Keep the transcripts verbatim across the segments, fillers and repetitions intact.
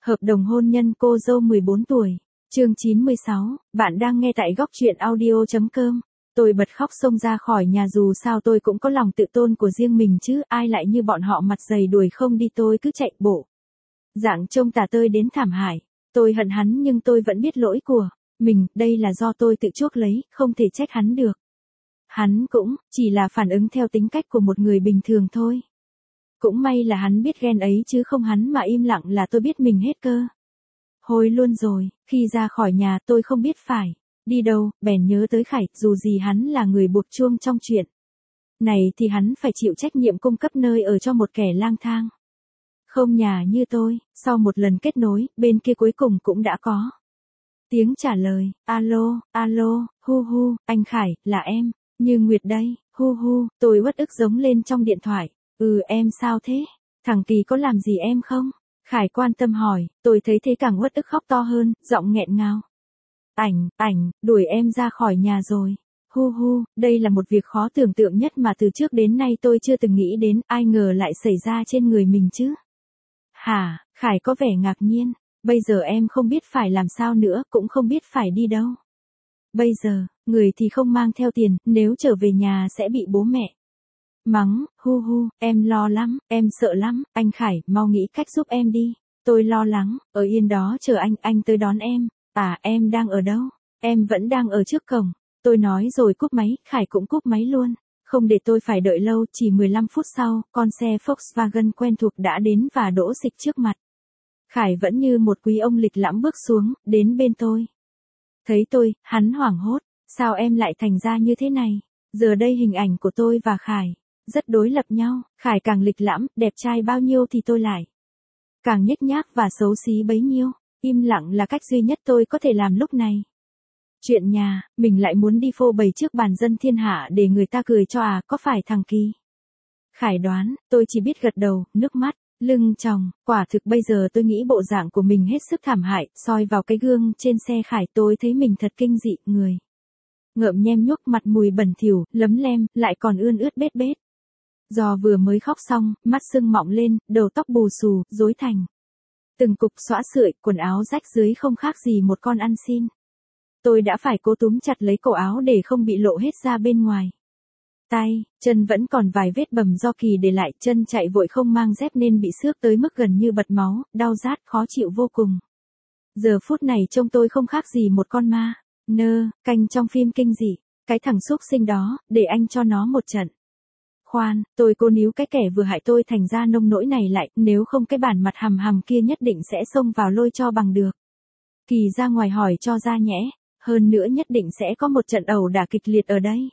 Hợp đồng hôn nhân cô dâu mười bốn tuổi. Chương chín mươi sáu, bạn đang nghe tại góc truyện audio.com. Tôi bật khóc xông ra khỏi nhà, dù sao tôi cũng có lòng tự tôn của riêng mình chứ, ai lại như bọn họ mặt dày đuổi không đi, tôi cứ chạy bộ. Dạng trông tả tơi đến thảm hại. Tôi hận hắn nhưng tôi vẫn biết lỗi của mình, đây là do tôi tự chuốc lấy, không thể trách hắn được. Hắn cũng chỉ là phản ứng theo tính cách của một người bình thường thôi. Cũng may là hắn biết ghen ấy chứ không hắn mà im lặng là tôi biết mình hết cơ. Hối luôn rồi, khi ra khỏi nhà tôi không biết phải đi đâu, bèn nhớ tới Khải, dù gì hắn là người buộc chuông trong chuyện này thì hắn phải chịu trách nhiệm cung cấp nơi ở cho một kẻ lang thang không nhà như tôi. Sau một lần kết nối, bên kia cuối cùng cũng đã có tiếng trả lời. Alo, alo, hu hu, anh Khải, là em, Như Nguyệt đây, hu hu, tôi uất ức giống lên trong điện thoại. Ừ, em sao thế? Thằng Kỳ có làm gì em không? Khải quan tâm hỏi. Tôi thấy thế càng uất ức, khóc to hơn, giọng nghẹn ngào. Ảnh, ảnh, đuổi em ra khỏi nhà rồi. Hu hu, đây là một việc khó tưởng tượng nhất mà từ trước đến nay tôi chưa từng nghĩ đến, ai ngờ lại xảy ra trên người mình chứ. Hả? Khải có vẻ ngạc nhiên. Bây giờ em không biết phải làm sao nữa, cũng không biết phải đi đâu. Bây giờ, người thì không mang theo tiền, nếu trở về nhà sẽ bị bố mẹ mắng. Hu hu, em lo lắm, em sợ lắm, anh Khải, mau nghĩ cách giúp em đi. Tôi lo lắng, ở yên đó chờ anh, anh tới đón em. À, em đang ở đâu? Em vẫn đang ở trước cổng. Tôi nói rồi cúp máy, Khải cũng cúp máy luôn. Không để tôi phải đợi lâu, chỉ mười lăm phút sau, con xe Volkswagen quen thuộc đã đến và đỗ xịch trước mặt. Khải vẫn như một quý ông lịch lãm bước xuống, đến bên tôi. Thấy tôi, hắn hoảng hốt. Sao em lại thành ra như thế này? Giờ đây hình ảnh của tôi và Khải rất đối lập nhau. Khải càng lịch lãm, đẹp trai bao nhiêu thì tôi lại càng nhếch nhác và xấu xí bấy nhiêu. Im lặng là cách duy nhất tôi có thể làm lúc này. Chuyện nhà, mình lại muốn đi phô bày trước bàn dân thiên hạ để người ta cười cho à, có phải thằng Kỳ? Khải đoán, tôi chỉ biết gật đầu, nước mắt lưng tròng. Quả thực bây giờ tôi nghĩ bộ dạng của mình hết sức thảm hại, soi vào cái gương trên xe Khải tôi thấy mình thật kinh dị, người ngợm nhem nhuốc, mặt mùi bẩn thỉu, lấm lem, lại còn ươn ướt bết bết. Do vừa mới khóc xong, mắt sưng mọng lên, đầu tóc bù xù, rối thành từng cục xõa sượi, quần áo rách dưới không khác gì một con ăn xin. Tôi đã phải cố túm chặt lấy cổ áo để không bị lộ hết ra bên ngoài. Tay, chân vẫn còn vài vết bầm do Kỳ để lại, chân chạy vội không mang dép nên bị xước tới mức gần như bật máu, đau rát, khó chịu vô cùng. Giờ phút này trông tôi không khác gì một con ma nơ canh trong phim kinh dị. Cái thằng xúc sinh đó, để anh cho nó một trận. Khoan, tôi cố níu cái kẻ vừa hại tôi thành ra nông nỗi này lại, nếu không cái bản mặt hầm hầm kia nhất định sẽ xông vào lôi cho bằng được. Kỳ ra ngoài hỏi cho ra nhẽ, hơn nữa nhất định sẽ có một trận ẩu đả kịch liệt ở đây.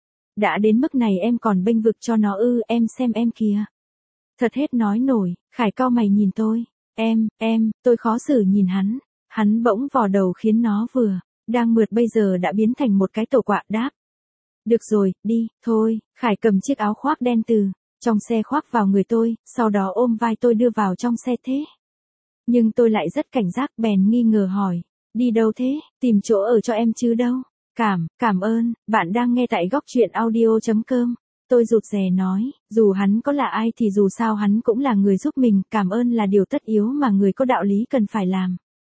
Đã đến mức này em còn bênh vực cho nó ư? Em xem em kìa. Thật hết nói nổi. Khải cau mày nhìn tôi. Em, em, tôi khó xử nhìn hắn. Hắn bỗng vò đầu khiến nó vừa đang mượt bây giờ đã biến thành một cái tổ quạ đáp. Được rồi, đi, thôi. Khải cầm chiếc áo khoác đen từ trong xe khoác vào người tôi, sau đó ôm vai tôi đưa vào trong xe thế. Nhưng tôi lại rất cảnh giác, bèn nghi ngờ hỏi. Đi đâu thế? Tìm chỗ ở cho em chứ đâu. Cảm, cảm ơn, bạn đang nghe tại góc truyện audio.com. Tôi rụt rè nói, dù hắn có là ai thì dù sao hắn cũng là người giúp mình, cảm ơn là điều tất yếu mà người có đạo lý cần phải làm.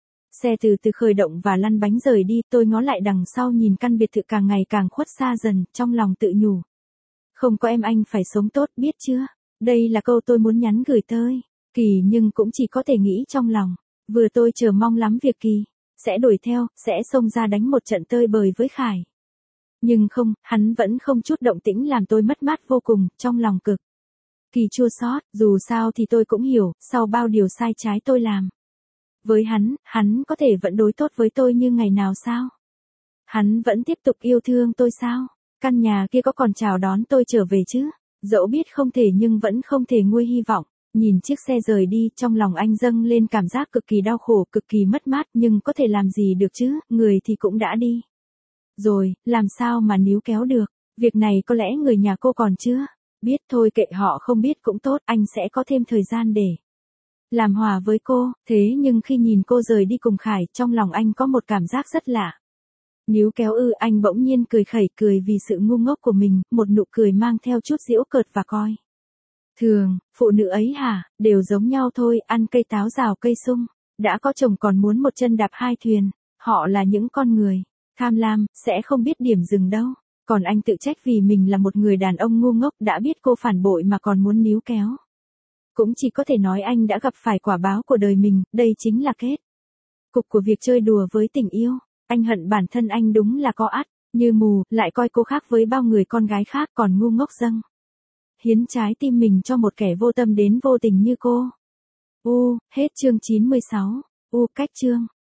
Xe từ từ khởi động và lăn bánh rời đi, tôi ngó lại đằng sau nhìn căn biệt thự càng ngày càng khuất xa dần, trong lòng tự nhủ. Không có em anh phải sống tốt, biết chưa? Đây là câu tôi muốn nhắn gửi tới Kỳ, nhưng cũng chỉ có thể nghĩ trong lòng. Vừa tôi chờ mong lắm việc Kỳ sẽ đuổi theo, sẽ xông ra đánh một trận tơi bời với Khải. Nhưng không, hắn vẫn không chút động tĩnh làm tôi mất mát vô cùng, trong lòng cực Kỳ chua xót. Dù sao thì tôi cũng hiểu, sau bao điều sai trái tôi làm với hắn, hắn có thể vẫn đối tốt với tôi như ngày nào sao? Hắn vẫn tiếp tục yêu thương tôi sao? Căn nhà kia có còn chào đón tôi trở về chứ? Dẫu biết không thể nhưng vẫn không thể nguôi hy vọng. Nhìn chiếc xe rời đi, trong lòng anh dâng lên cảm giác cực kỳ đau khổ, cực kỳ mất mát, nhưng có thể làm gì được chứ, người thì cũng đã đi rồi, làm sao mà níu kéo được. Việc này có lẽ người nhà cô còn chưa biết, thôi kệ họ, không biết cũng tốt, anh sẽ có thêm thời gian để làm hòa với cô. Thế nhưng khi nhìn cô rời đi cùng Khải, trong lòng anh có một cảm giác rất lạ. Níu kéo ư? Anh bỗng nhiên cười khẩy, cười vì sự ngu ngốc của mình, một nụ cười mang theo chút giễu cợt và coi thường. Phụ nữ ấy hả, đều giống nhau thôi, ăn cây táo rào cây sung. Đã có chồng còn muốn một chân đạp hai thuyền, họ là những con người tham lam, sẽ không biết điểm dừng đâu. Còn anh tự trách vì mình là một người đàn ông ngu ngốc, đã biết cô phản bội mà còn muốn níu kéo. Cũng chỉ có thể nói anh đã gặp phải quả báo của đời mình, đây chính là kết cục của việc chơi đùa với tình yêu. Anh hận bản thân anh đúng là có ắt, như mù, lại coi cô khác với bao người con gái khác, còn ngu ngốc dâng hiến trái tim mình cho một kẻ vô tâm đến vô tình như cô. U, hết chương chín mươi sáu. U, cách chương.